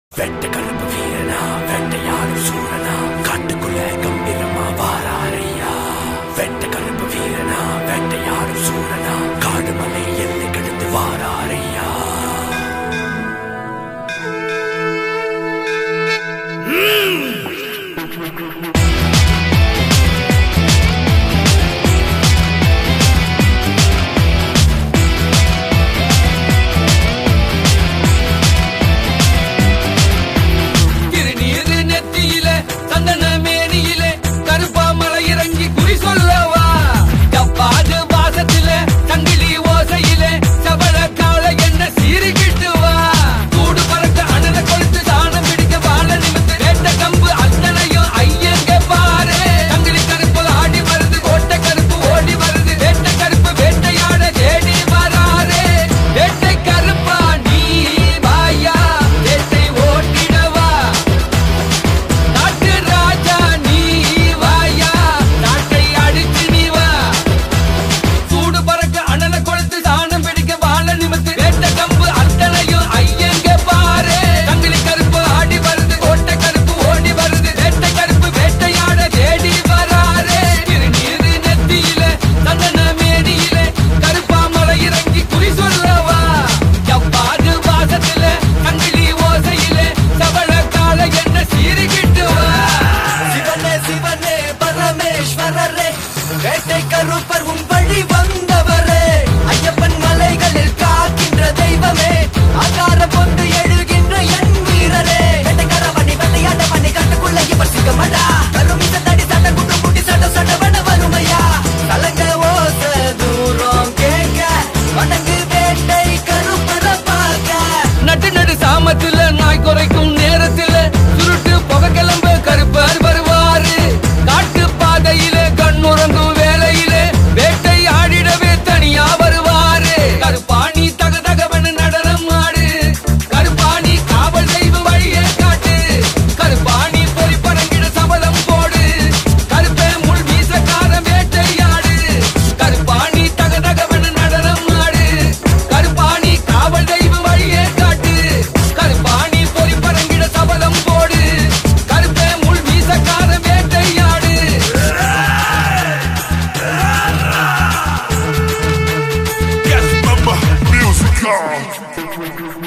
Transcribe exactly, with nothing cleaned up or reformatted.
வெட்ட கருப்பு வீரனா வேட்டையாடும் சூரனா காட்டுக்குள்ள கம்பீரமா வாராரையா. வெட்ட கருப்பு வீரனா வேட்டையாடும் சூரனா காடு மலை எல்லை கடந்து வாராரையா. வேட்டை கருப்பர் உன் வழி வந்தவரே, ஐயப்பன் மலைகளில் காக்கின்ற தெய்வமே, ஆகார பொந்து எழுகின்ற என் வீரரே. வேட்டைக்கார பண்ணி வேட்டையாட பண்ணி கட்டுக்குள்ள இவர் சிக்கமடா, கருமிச தடி சட்ட குட்டு குட்டி சட்ட சட்ட வட வருமையா. கலங்க ஓச தூரம் கேட்க வணங்கு வேட்டை கருப்பர பார்க்க. நட்டு நடு சாமத்துல நாய் குறைக்கும் நேரத்துல சுருட்டு புகை கிளம்ப கருப்பர் வருவாரு. காட்டு பாதையில கண்ணுறங்கும் Music.